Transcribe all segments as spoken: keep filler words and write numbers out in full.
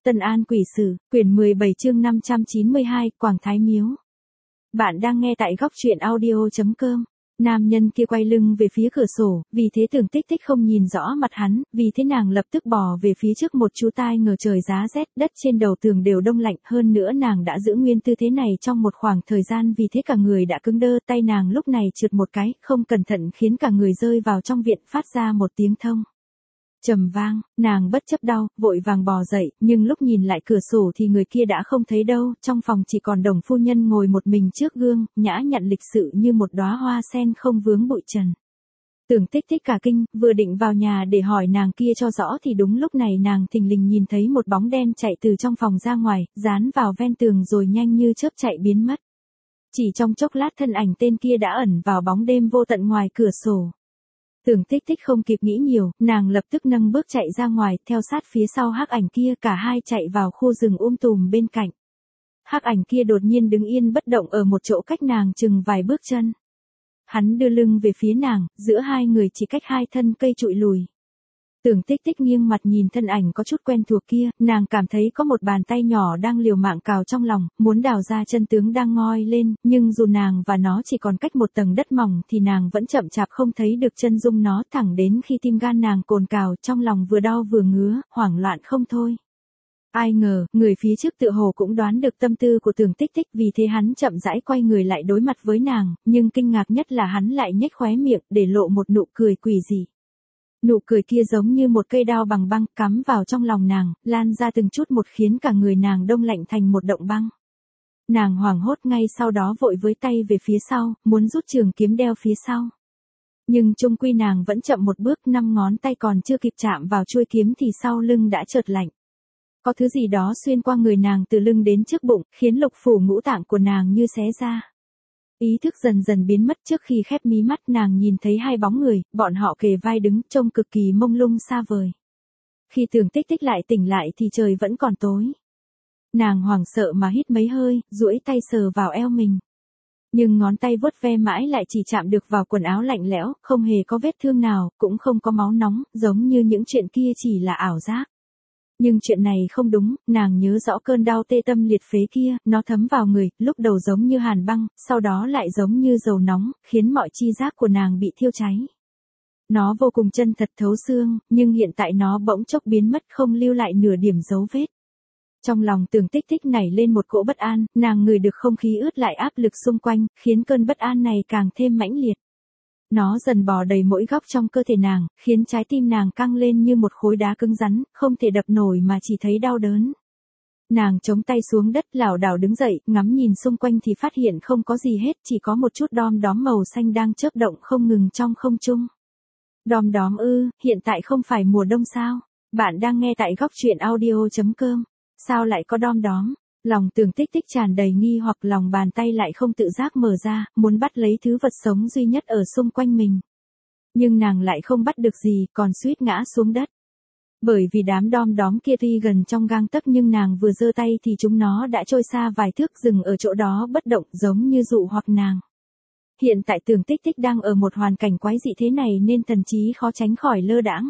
Tân An Quỷ Sử, quyển mười bảy chương năm trăm chín mươi hai, Quảng Thái Miếu. Bạn đang nghe tại góc truyện audio chấm com. Nam nhân kia quay lưng về phía cửa sổ, vì thế Tưởng Tích Tích không nhìn rõ mặt hắn, vì thế nàng lập tức bò về phía trước một chú tai ngờ trời giá rét, đất trên đầu tường đều đông lạnh, hơn nữa nàng đã giữ nguyên tư thế này trong một khoảng thời gian, vì thế cả người đã cứng đơ, tay nàng lúc này trượt một cái, không cẩn thận khiến cả người rơi vào trong viện, phát ra một tiếng thông trầm vang. Nàng bất chấp đau, vội vàng bò dậy, nhưng lúc nhìn lại cửa sổ thì người kia đã không thấy đâu, trong phòng chỉ còn Đồng phu nhân ngồi một mình trước gương, nhã nhặn lịch sự như một đóa hoa sen không vướng bụi trần. Tưởng Tích Tích cả kinh, vừa định vào nhà để hỏi nàng kia cho rõ thì đúng lúc này nàng thình lình nhìn thấy một bóng đen chạy từ trong phòng ra ngoài, dán vào ven tường rồi nhanh như chớp chạy biến mất. Chỉ trong chốc lát thân ảnh tên kia đã ẩn vào bóng đêm vô tận ngoài cửa sổ. Tưởng Tích Tích không kịp nghĩ nhiều, nàng lập tức nâng bước chạy ra ngoài, theo sát phía sau hắc ảnh kia, cả hai chạy vào khu rừng um tùm bên cạnh. Hắc ảnh kia đột nhiên đứng yên bất động ở một chỗ cách nàng chừng vài bước chân. Hắn đưa lưng về phía nàng, giữa hai người chỉ cách hai thân cây trụi lùi. Tưởng Tích Tích nghiêng mặt nhìn thân ảnh có chút quen thuộc kia, nàng cảm thấy có một bàn tay nhỏ đang liều mạng cào trong lòng, muốn đào ra chân tướng đang ngoi lên, nhưng dù nàng và nó chỉ còn cách một tầng đất mỏng thì nàng vẫn chậm chạp không thấy được chân dung nó, thẳng đến khi tim gan nàng cồn cào, trong lòng vừa đau vừa ngứa, hoảng loạn không thôi. Ai ngờ, người phía trước tựa hồ cũng đoán được tâm tư của Tưởng Tích Tích, vì thế hắn chậm rãi quay người lại đối mặt với nàng, nhưng kinh ngạc nhất là hắn lại nhếch khóe miệng để lộ một nụ cười quỷ dị. Nụ cười kia giống như một cây đao bằng băng cắm vào trong lòng nàng, lan ra từng chút một khiến cả người nàng đông lạnh thành một động băng. Nàng hoảng hốt ngay sau đó vội với tay về phía sau, muốn rút trường kiếm đeo phía sau. Nhưng chung quy nàng vẫn chậm một bước, năm ngón tay còn chưa kịp chạm vào chuôi kiếm thì sau lưng đã chợt lạnh. Có thứ gì đó xuyên qua người nàng từ lưng đến trước bụng, khiến lục phủ ngũ tạng của nàng như xé ra. Ý thức dần dần biến mất, trước khi khép mí mắt nàng nhìn thấy hai bóng người, bọn họ kề vai đứng, trông cực kỳ mông lung xa vời. Khi Tưởng Tích Tích lại tỉnh lại thì trời vẫn còn tối. Nàng hoảng sợ mà hít mấy hơi, duỗi tay sờ vào eo mình. Nhưng ngón tay vuốt ve mãi lại chỉ chạm được vào quần áo lạnh lẽo, không hề có vết thương nào, cũng không có máu nóng, giống như những chuyện kia chỉ là ảo giác. Nhưng chuyện này không đúng, nàng nhớ rõ cơn đau tê tâm liệt phế kia, nó thấm vào người, lúc đầu giống như hàn băng, sau đó lại giống như dầu nóng, khiến mọi chi giác của nàng bị thiêu cháy. Nó vô cùng chân thật thấu xương, nhưng hiện tại nó bỗng chốc biến mất, không lưu lại nửa điểm dấu vết. Trong lòng Tưởng Tích Tích nảy lên một cỗ bất an, nàng ngửi được không khí ướt lại áp lực xung quanh, khiến cơn bất an này càng thêm mãnh liệt. Nó dần bò đầy mỗi góc trong cơ thể nàng, khiến trái tim nàng căng lên như một khối đá cứng rắn, không thể đập nổi mà chỉ thấy đau đớn. Nàng chống tay xuống đất, lảo đảo đứng dậy, ngắm nhìn xung quanh thì phát hiện không có gì hết, chỉ có một chút đom đóm màu xanh đang chớp động không ngừng trong không trung. Đom đóm ư, hiện tại không phải mùa đông sao? Bạn đang nghe tại góc truyện audio chấm com. Sao lại có đom đóm? Lòng Tưởng Tích Tích tràn đầy nghi hoặc, lòng bàn tay lại không tự giác mở ra, muốn bắt lấy thứ vật sống duy nhất ở xung quanh mình. Nhưng nàng lại không bắt được gì, còn suýt ngã xuống đất. Bởi vì đám đom đóm kia tuy gần trong gang tấc nhưng nàng vừa giơ tay thì chúng nó đã trôi xa vài thước, dừng ở chỗ đó bất động, giống như dụ hoặc nàng. Hiện tại Tưởng Tích Tích đang ở một hoàn cảnh quái dị thế này nên thần trí khó tránh khỏi lơ đãng.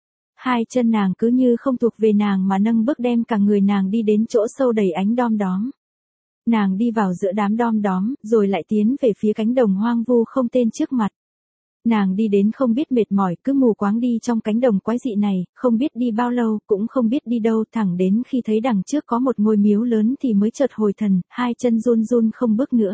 Hai chân nàng cứ như không thuộc về nàng mà nâng bước đem cả người nàng đi đến chỗ sâu đầy ánh đom đóm. Nàng đi vào giữa đám đom đóm, rồi lại tiến về phía cánh đồng hoang vu không tên trước mặt. Nàng đi đến không biết mệt mỏi, cứ mù quáng đi trong cánh đồng quái dị này, không biết đi bao lâu, cũng không biết đi đâu, thẳng đến khi thấy đằng trước có một ngôi miếu lớn thì mới chợt hồi thần, hai chân run run không bước nữa.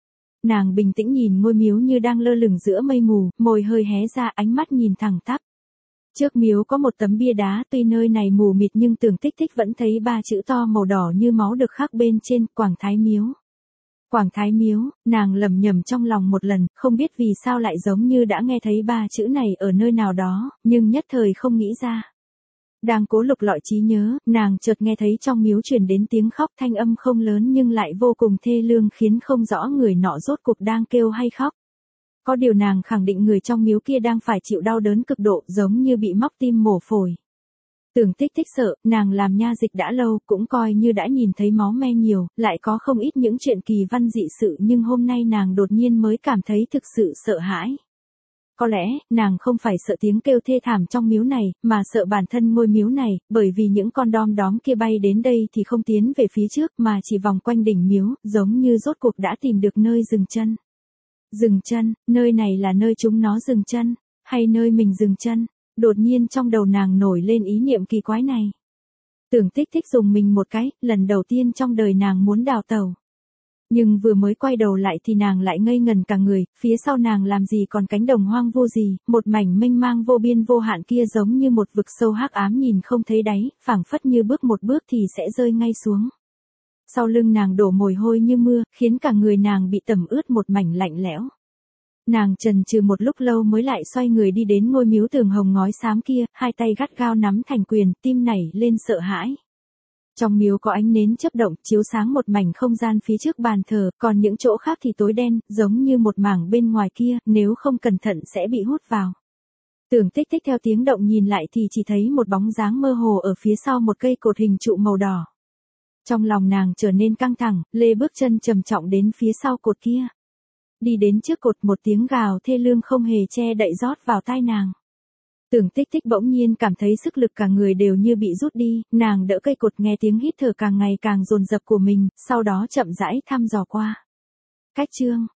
Nàng bình tĩnh nhìn ngôi miếu như đang lơ lửng giữa mây mù, môi hơi hé ra, ánh mắt nhìn thẳng tắp. Trước miếu có một tấm bia đá, tuy nơi này mù mịt nhưng Tưởng Tích Tích vẫn thấy ba chữ to màu đỏ như máu được khắc bên trên, Quảng Thái Miếu. Quảng Thái Miếu, nàng lẩm nhẩm trong lòng một lần, không biết vì sao lại giống như đã nghe thấy ba chữ này ở nơi nào đó, nhưng nhất thời không nghĩ ra. Đang cố lục lọi trí nhớ, nàng chợt nghe thấy trong miếu truyền đến tiếng khóc, thanh âm không lớn nhưng lại vô cùng thê lương, khiến không rõ người nọ rốt cuộc đang kêu hay khóc. Có điều nàng khẳng định người trong miếu kia đang phải chịu đau đớn cực độ, giống như bị móc tim mổ phổi. Tưởng Tích Tích sợ, nàng làm nha dịch đã lâu, cũng coi như đã nhìn thấy máu me nhiều, lại có không ít những chuyện kỳ văn dị sự, nhưng hôm nay nàng đột nhiên mới cảm thấy thực sự sợ hãi. Có lẽ, nàng không phải sợ tiếng kêu thê thảm trong miếu này, mà sợ bản thân ngôi miếu này, bởi vì những con đom đóm kia bay đến đây thì không tiến về phía trước mà chỉ vòng quanh đỉnh miếu, giống như rốt cuộc đã tìm được nơi dừng chân. Dừng chân, nơi này là nơi chúng nó dừng chân, hay nơi mình dừng chân? Đột nhiên trong đầu nàng nổi lên ý niệm kỳ quái này. Tưởng Tích Tích dùng mình một cái, lần đầu tiên trong đời nàng muốn đào tẩu. Nhưng vừa mới quay đầu lại thì nàng lại ngây ngần cả người, phía sau nàng làm gì còn cánh đồng hoang vô gì, một mảnh mênh mang vô biên vô hạn kia giống như một vực sâu hắc ám nhìn không thấy đáy, phảng phất như bước một bước thì sẽ rơi ngay xuống. Sau lưng nàng đổ mồ hôi như mưa, khiến cả người nàng bị tẩm ướt một mảnh lạnh lẽo. Nàng chần chừ một lúc lâu mới lại xoay người đi đến ngôi miếu tường hồng ngói xám kia, hai tay gắt gao nắm thành quyền, tim nảy lên sợ hãi. Trong miếu có ánh nến chớp động, chiếu sáng một mảnh không gian phía trước bàn thờ, còn những chỗ khác thì tối đen, giống như một mảng bên ngoài kia, nếu không cẩn thận sẽ bị hút vào. Tưởng Tích Tích theo tiếng động nhìn lại thì chỉ thấy một bóng dáng mơ hồ ở phía sau một cây cột hình trụ màu đỏ. Trong lòng nàng trở nên căng thẳng, lê bước chân trầm trọng đến phía sau cột kia. Đi đến trước cột, một tiếng gào thê lương không hề che đậy rót vào tai nàng. Tưởng Tích Tích bỗng nhiên cảm thấy sức lực cả người đều như bị rút đi, nàng đỡ cây cột nghe tiếng hít thở càng ngày càng dồn dập của mình, sau đó chậm rãi thăm dò qua. Cách chương